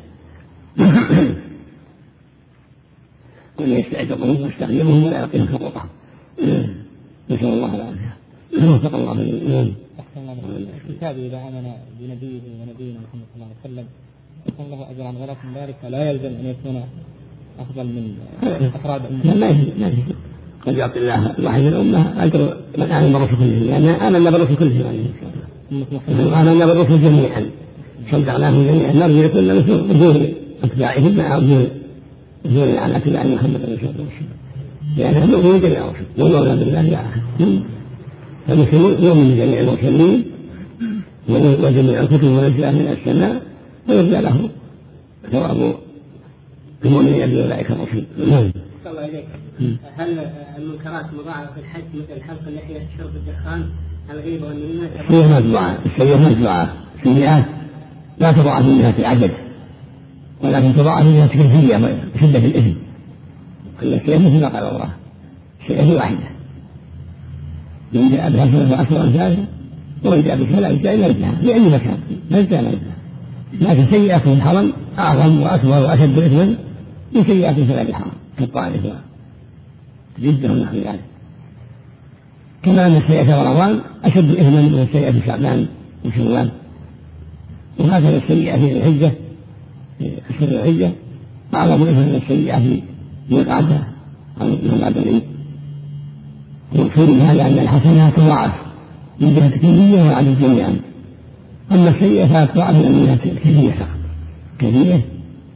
وأن يستعجبهم ويستغيبهم ولا يعطيهم حقوقهم. نسأل الله العافية. وفق الله الإيمان. الكتاب إذا آمن بنبيه ونبينا محمد صلى الله عليه وسلم يكون له أجر عن غلط من ذلك، فلا يلزم أن يكون أفضل من أفراد الأمة. لا يلزم، قد يعطي الله الواحد من الأمة أجر من آمن بالرسل كلهم، لأن آمن بالرسل كلهم، آمن بالرسل جميعا، صدقناهم جميعا، نرجو كل مثل أجور أتباعهم مع أجور أجور عن أتباع محمد صلى الله عليه وسلم، لأنهم يؤمنون جميع الرسل ويؤمنون بالله الآخر. فالمسلمون يؤمن بجميع المرسلين وجميع الكتب ونزلها من السماء، ويرجى له ثواب المؤمنين بأولئك الرسل. الله إليك. هل المنكرات مضاعفة في الحج مثل حلق اللحية، شرب الدخان، الغيبة والنميمة؟ السيئات متبوعة، السيئات متبوعة، السيئات لا تضاعف من جهة العدد ولكن تضاعف من جهة الكيفية شدة الإثم. السيئة مثل ما قال الله، السيئة واحدة، من جاء بحسنة فعشر أمثالها ومن جاء بسيئة جاء إلى مثلها لأي مكان لا جاء مثلها. لكن سيئات الحرم أعظم وأكبر وأشد إثما من سيئات بلاد الحرم كالطائف جدا ونحو ذلك. كما أن سيئة رمضان أشد إثما من سيئة شعبان وشوال، وهكذا السيئة في الحجة في أشهر الحجة أعظم إثما من السيئة في ذي القعدة أو من بعد العيد. والمقصود من هذا أن الحسنات تضاعف من جهة الكمية والعدد جميعا، أما السيئة فتضاعف من جهة الكمية فقط، كمية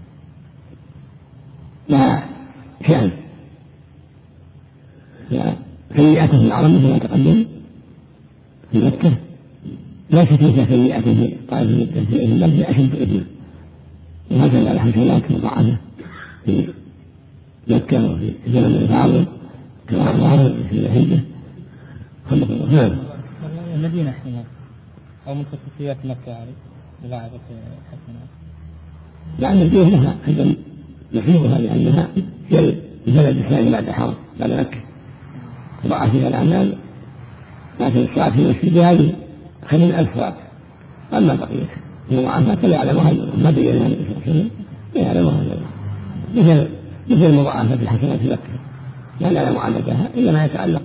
لا شأن. سيئات في العرب مثل ما تقدم في مكة ليست مثل سيئات في طائف مكة في إثم بل في أشد إثما، وهكذا الحسنات مضاعفة في مكة وفي زمن الفاضل كما ظهر في الحجة. المدينة حينها أو من خصوصيات مكة يعني ملاعبة الحسنات. لأن الجيوش لها أيضا نحيوها لأنها هي البلد الثاني بعد الحرم بعد مكة، وضع فيها الأعمال، لكن الصلاة في المسجد هذه خير من ألف صلاة. أما بقية المضاعفات فلا يعلمها ما بين النبي صلى الله عليه وسلم، لا يعلمها مثل مثل المضاعفات الحسنات في مكة لا نعلم عددها إلا ما يتعلق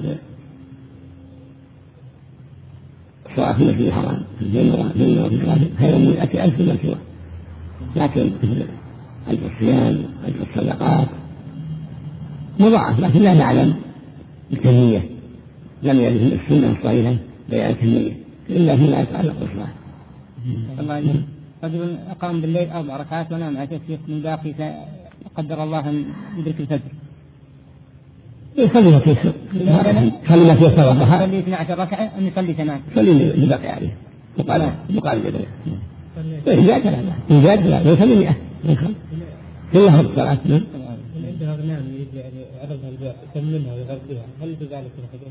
بالصلاة في المسجد الحرام في الجنة وفي الغابة خير من مئة ألف من سواه. لكن مثل أجر الصيام أجر الصدقات مضاعف، لكن لا نعلم الكمية، لم يرد السنة الصحيحة بيان الكمية إلا فيما يتعلق بالصلاة. الله رجل أقام بالليل أربع ركعات ونام على تسبيح من باقي قدر الله أن يدرك الفجر. يصلي ما تيسر، يصلي ما تيسر وضحى. يصلي اثنتي عشرة ركعة أن يصلي ثمان. يصلي اللي بقي عليه مقال مقال جدله. إن زاد لا إن زاد لا يصلي مئة كلها الصلاة. عندها غنام يريد يعني عرضها البيع يكملها ويغذيها، هل بذلك الحديث؟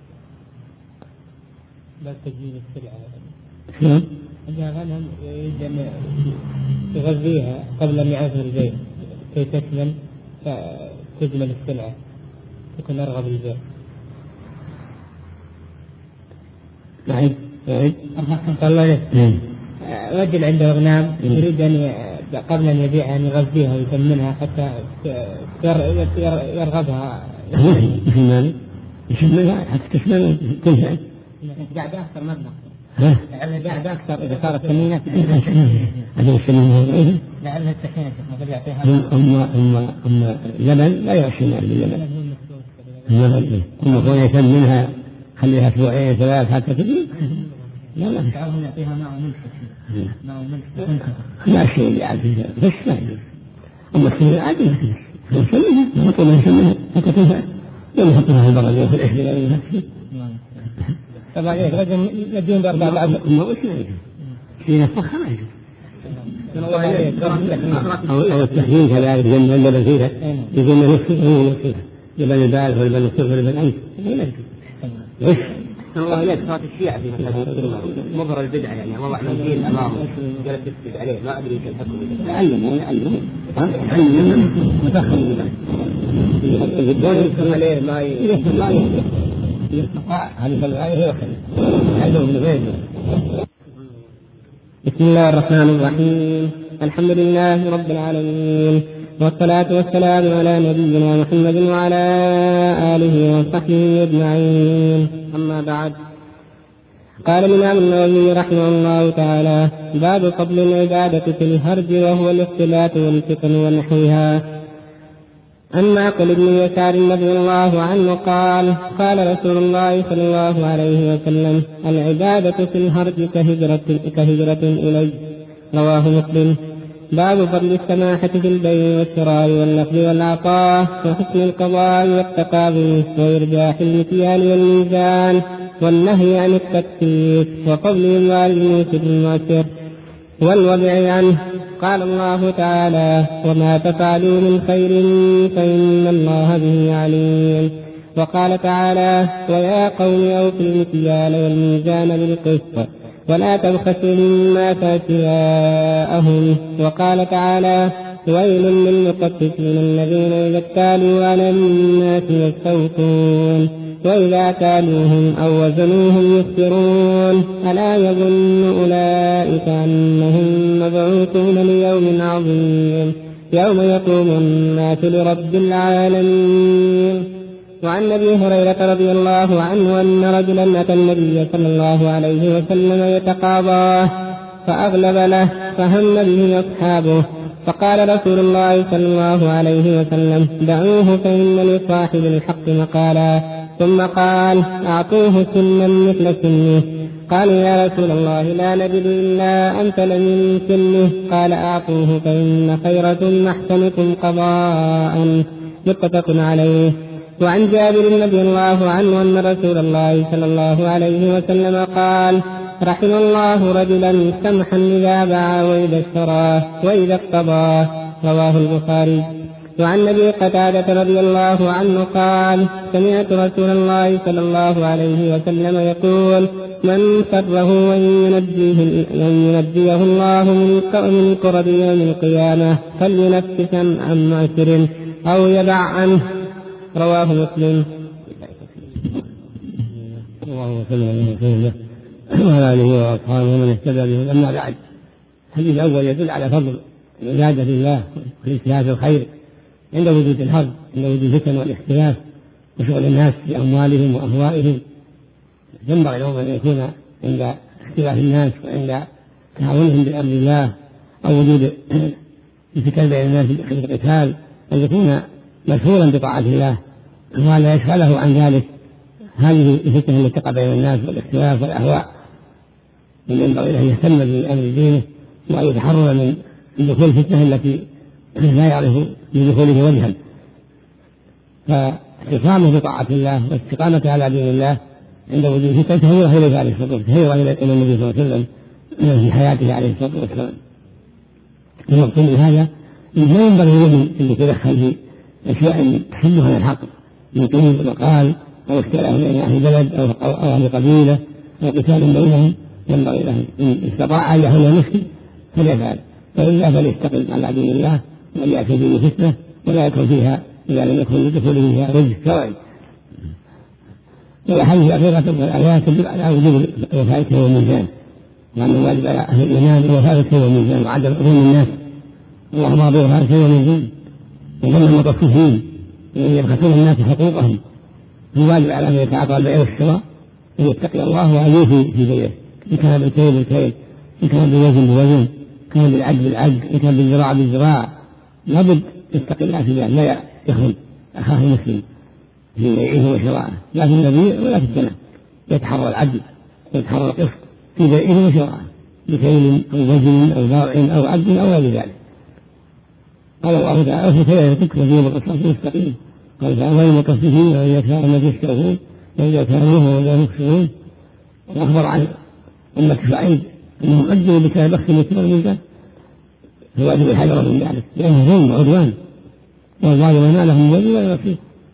لا تجميل السلعة. شلون؟ عندها غنم يريد أن يغذيها قبل أن يعرضها البيع كي تكمل فتجمل السلعة تكون أرغب البيع. نعم نعم. الله يسلمك. رجل عنده غنام يريد أن قبل أن يبيعها أن يغذيها ويثمنها حتى يرغبها. مثل ماذا؟ يثمنها حتى تثمن كل شيء. قاعد أكثر مبلغ. ها؟ يعني قاعد أكثر إذا صارت ثمينة. هذا الثمين هو لعلها التحين مثل يعطيها هم هم هم لبن لا يعشون باللبن هم كون يتم منها خليها اسبوعين ثلاث حتى تجي لا لا تعالهم يعطيها ماء وملح ماء وملح لا شيء يعطيها بس ما يجوز أما السنة عادي يسميها ما طول يسميها حتى تنفع يوم يحطها في البرد وفي العشر لا ينفع طبعا يجب يدين بأربعة عشر ما وش ما يجوز فيها فخر ما يجوز أو التحيين كذلك جنة اللبن فيها يجنة نفسه لبن البارد ولبن الصرف ولبن الأنف لا يجوز وش الله لا صارت الشيعة في مثلا مظهر البدعة يعني وضع منزيل أمامه جلس يسجد عليه ما أدري كيف الحكم يعلم يعلم يعلم متأخر من يذكر عليه ما يستطاع هذه الآية هي يعلم من غيره. بسم الله الرحمن الرحيم الحمد لله رب العالمين والصلاة والسلام على نبينا محمد وعلى آله وصحبه أجمعين أما بعد. قال الإمام النووي رحمه الله تعالى باب فضل العبادة في الهرج وهو الاختلاط والفتن ونحوها. عن معقل بن يسار رضي الله عنه قال قال رسول الله صلى الله عليه وسلم العبادة في الهرج كهجرة, كهجرة إلي. رواه مسلم. باب فضل السماحة في البيع والشراء والنقد والعطاء وحسن القضاء والتقاضي وإرجاح المكيال والميزان والنهي عن التكفيف وفضل إموال الموسر المعسر والوضع عنه. قال الله تعالى وما تفعلوا من خير فإن الله به عليم. وقال تعالى ويا قوم أوفوا المكيال والميزان بالقسط ولا تبخسوا الناس أشياءهم. وقال تعالى ويل للمطففين الذين إذا اكتالوا على الناس يستوفون وإذا كالوهم أو وزنوهم يخسرون. ألا يظن أولئك أنهم مبعوثون ليوم عظيم يوم يقوم الناس لرب العالمين. وعن أبي هريرة رضي الله عنه أن رجلا أتى النبي صلى الله عليه وسلم يتقاضاه فأغلب له فهم به أصحابه فقال رسول الله صلى الله عليه وسلم دعوه فإن لصاحب الحق مقالا. ثم قال أعطوه سنا مثل سنه. قالوا يا رسول الله لا نجد إلا أمثل من سنه. قال أعطوه فإن خيركم أحسنكم قضاء. متفق عليه. وعن جابر رضي الله عنه أن رسول الله صلى الله عليه وسلم قال رحم الله رجلا سمحا إذا باع وإذا اشترى وإذا اقتضى. رواه البخاري. وعن أبي قتادة رضي الله عنه قال سمعت رسول الله صلى الله عليه وسلم يقول من سره أن ينجيه, ينجيه الله من كرب يوم القيامة فلينفس عن معسر أو يدع عنه. رواه مسلم. اللهم صل على سيدنا وعلى آله وأصحابه ومن اهتدى به. أما بعد الحديث الأول يدل على فضل العبادة لله والاجتهاد في الخير عند وجود الحرب عند وجود الفتن والاختلاف وشغل الناس في أموالهم وأهوائهم. ينبغي لهم أن يكون عند اختلاف الناس وعند تعاونهم بأمر الله أو وجود الفتن بين الناس في القتال أن يكون مشهورا بطاعة الله ولا يشغله عن ذلك هذه الفتنة التي تقع بين الناس والاختلاف والأهواء. من ينبغي أن يهتم بأمر دينه وأن يتحرر من دخول الفتنة التي لا يعرف بدخوله وجها. فاعتصامه بطاعة الله واستقامة على دين الله عند وجود الفتن تهيئ إليه عليه الصلاة والسلام تهيئ إلى النبي صلى الله عليه وسلم في حياته عليه الصلاة والسلام. المقصود من هذا لا ينبغي له أن يتدخل في أشياء تحلها من الحق من قيل وقال أو اختلاف بين أهل بلد أو أهل قبيلة أو قتال بينهم. ينبغي له إن استطاع أن يحل المشكل فليفعل فإلا فليستقل على دين الله وأن يأتي به فتنة ولا يدخل فيها إذا لم يكن لدخوله فيها وجه شرعي. والأحاديث الأخيرة والآيات تدل على وجوب وفاء الكيل والميزان وأنه واجب على أهل الإيمان وفاء الكيل والميزان وعدم عقول الناس. اللهم أعطي وفاء الكيل والميزان وظن المطففين يبخسون الناس حقوقهم. الواجب على من يتعاطى البيع والشراء أن يتقي الله وأن يوفي في بيعه إن كان بالكيل بالكيل إن كان بالوزن بوزن كان بالعد بالعد، إن كان بالذراع بالذراع، لابد يتقي الله في ذلك، لا يخرج أخاه المسلم في بيعه وشراءه، لا في النبي ولا في السنة، يتحرى العدل ويتحرى القسط في بيعه وشراءه بكيل أو وزن أو ذرع أو عبد أو غير ذلك. قال الله تعالى: فكيف تكذبون بالقسط المستقيم؟ قال تعالى: غير المطففين وإذا كانوا الذين يشترون وإذا كانوا وإذا يخسرون. وأخبر عن أمة شعيب أنهم أدوا بكلام بخس مثل الميزان، فواجب الحذر من ذلك لأنه ظلم وعدوان، والظالم ما لهم ولي ولا نصير.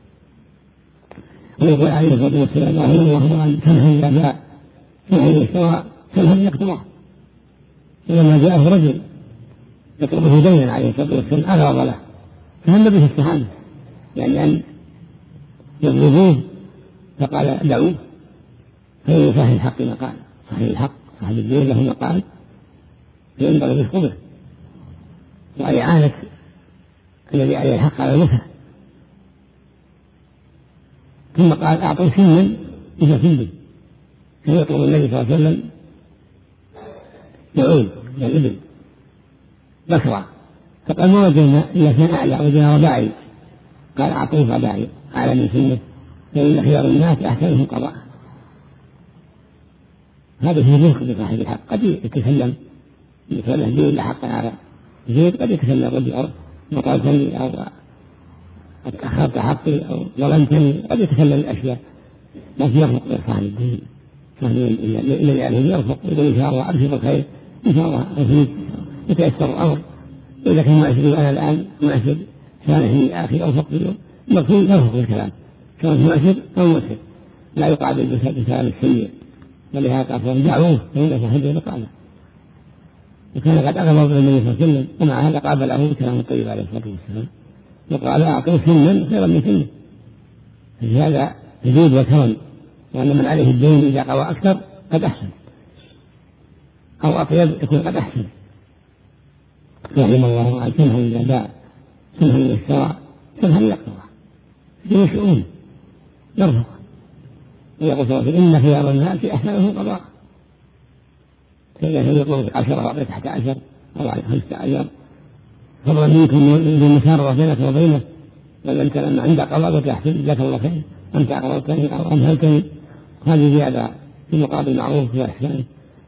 ويقول عليه الصلاة والسلام: اللهم عن سمح الآباء سمح الاستواء سمح الاقتراع. ولما جاءه رجل يطلبه دينا عليه الصلاة والسلام أغرض له، فهم به الصحابة يعني أن يضربوه، فقال: دعوه فإن صاحب الحق مقال، صاحب الحق صاحب الدين له مقال فينبغي رفقه به، وإعانة الذي عليه الحق على المسح. ثم قال: أعطوا سنا إذا سنبل، فيطلب النبي صلى الله عليه وسلم يعود من الإبل بكرة، فقال: ما وجدنا إلا سن أعلى، وجدنا رباعي. قال: أعطوه رباعي أعلى من سنه، فإن خيار الناس أحسنهم قضاء. هذا في رفق بصاحب الحق، قد يتكلم يتكلم به إلا حقا على زيد، قد يتكلم قد مطالبني أو أخذت حقي أو ظلمتني، قد يتكلم الأشياء، لكن يرفق بصاحب الدين الذي عليه يرفق، يقول: إن شاء الله أبشر الخير، إن شاء الله أفيد، يتيسر الأمر. إذا كان مؤسد أنا الآن مؤسد سامحني أخي أو فقدي، المقصود يرفق بالكلام، سواء مؤسد أو مؤسد، لا يقابل بالكلام السيء. ولهذا قال: دعوه فإن صاحبه مقاله. وكان قد أغضب النبي صلى الله عليه وسلم، ومع هذا قابله بكلام الطيب عليه الصلاة والسلام، وقال: أعطوه سنا خيرا من سنه. فهذا جديد وكرم، وأن من عليه الدين إذا قوى أكثر قد أحسن، أو أطيب يكون قد أحسن. يعلم الله عن سمح للأداء سمح للشراء سمح للأقرار في شؤون يرفق. ويقول صلى الله عليه وسلم: إن خيار الناس أحسنهم قضاء. فإذا كان يطلب عشرة أو تحت عشر أو خمسة عشر، فضلا منكم بالمسارة بينك وبينه، ولم كان عند قضاء وتحسن جزاك الله خير، أنت أقرضتني أو أمهلتني، هذه زيادة في مقابل المعروف والإحسان.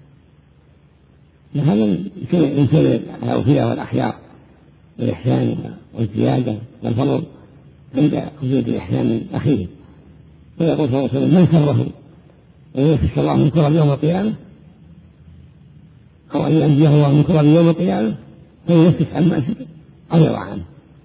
هذا يمثل الأوفياء والأخيار والإحسان والزيادة والفضل عند وجود الإحسان من أخيه. ويقول صلى الله عليه وسلم: من سره ويكفي الله من كرب يوم القيامة، أو أن ينجيه الله من كرب يوم القيامة، فينفس عن ما سكت أو يرضى عنه.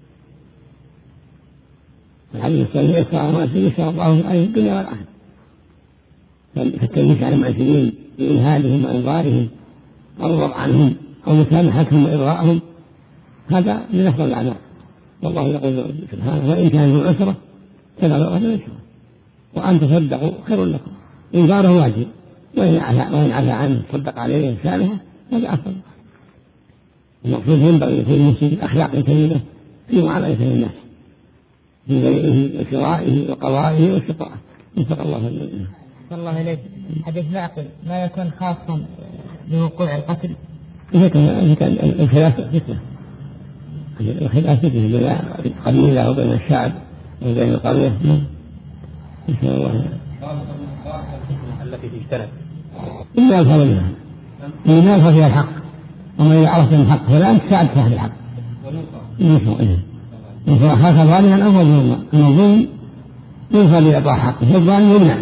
الحديث الثاني: يسر عن ما سكت يسر الله عليه الدنيا والآخرة. فالتنفيس عن المعسرين بإنهالهم وإنظارهم أو الرضا عنهم أو مسامحتهم وإرضاءهم، هذا من أفضل الأعمال. والله يقول سبحانه: وإن كان ذو عسرة فنظرة إلى ميسرة، وأن تصدقوا خير لكم. إنذاره واجب، وإن عفا عنه صدق عليه سامحه هذا أفضل. المقصود ينبغي يكون المسلم أخلاق كريمة في معاملة الناس، في بيعه وشرائه وقضائه واستطاعته. نسأل الله العافية. الله إليك. حديث معقل ما يكون خاصا بوقوع القتل؟ إذا كان الخلاف فتنة، الخلاف فتنة بين القبيلة وبين الشعب وبين القرية. إن شاء الله. التي تجتنب إلا الفضل منها، من يعرف فيها الحق، ومن يعرف من الحق فلا أنت ساعد صاحب الحق. ونصر نصر أخاك ظالما أو مظلوما، المظلوم ينصر لإعطاء حقه، والظالم يمنع.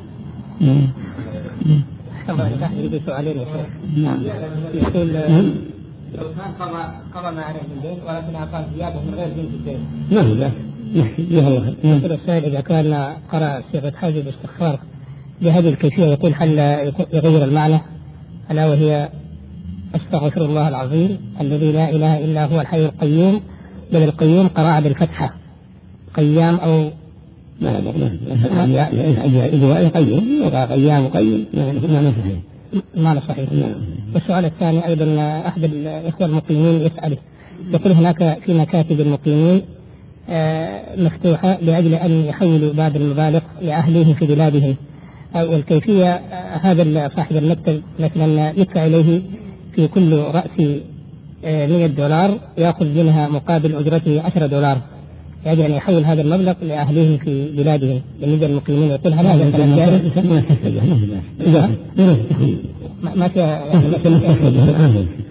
يريد سؤالين يا شيخ. نعم. يقول لو كان قضى قضى ما عليه من دين ولكن أعطاه زيادة من غير جنس الدين. ما هو ذلك؟ يحكي جزاه الله خير. يقول السائل: إذا كان قرأ صيغة حاجة الاستغفار بهذه الكيفية يقول هل يغير المعنى؟ ألا وهي: أستغفر الله العظيم الذي لا إله إلا هو الحي القيوم، بل القيوم قراءة بالفتحة قيام أو ما لا ما قيوم قيام قيم ما صحيح ما صحيح. والسؤال الثاني أيضا أحد الإخوة المقيمين يسأله، يقول هناك في مكاتب المقيمين مفتوحة لأجل أن يحولوا بعض المبالغ لأهلهم في بلادهم، والكيفية هذا صاحب المكتب مثلا يدفع إليه في كل رأس مئة دولار يأخذ منها مقابل أجرته عشرة دولار، يجب أن يحول هذا المبلغ لأهليه في بلادهم بالنسبة للمقيمين، يقول هل هذا كلام جائز؟ ما ما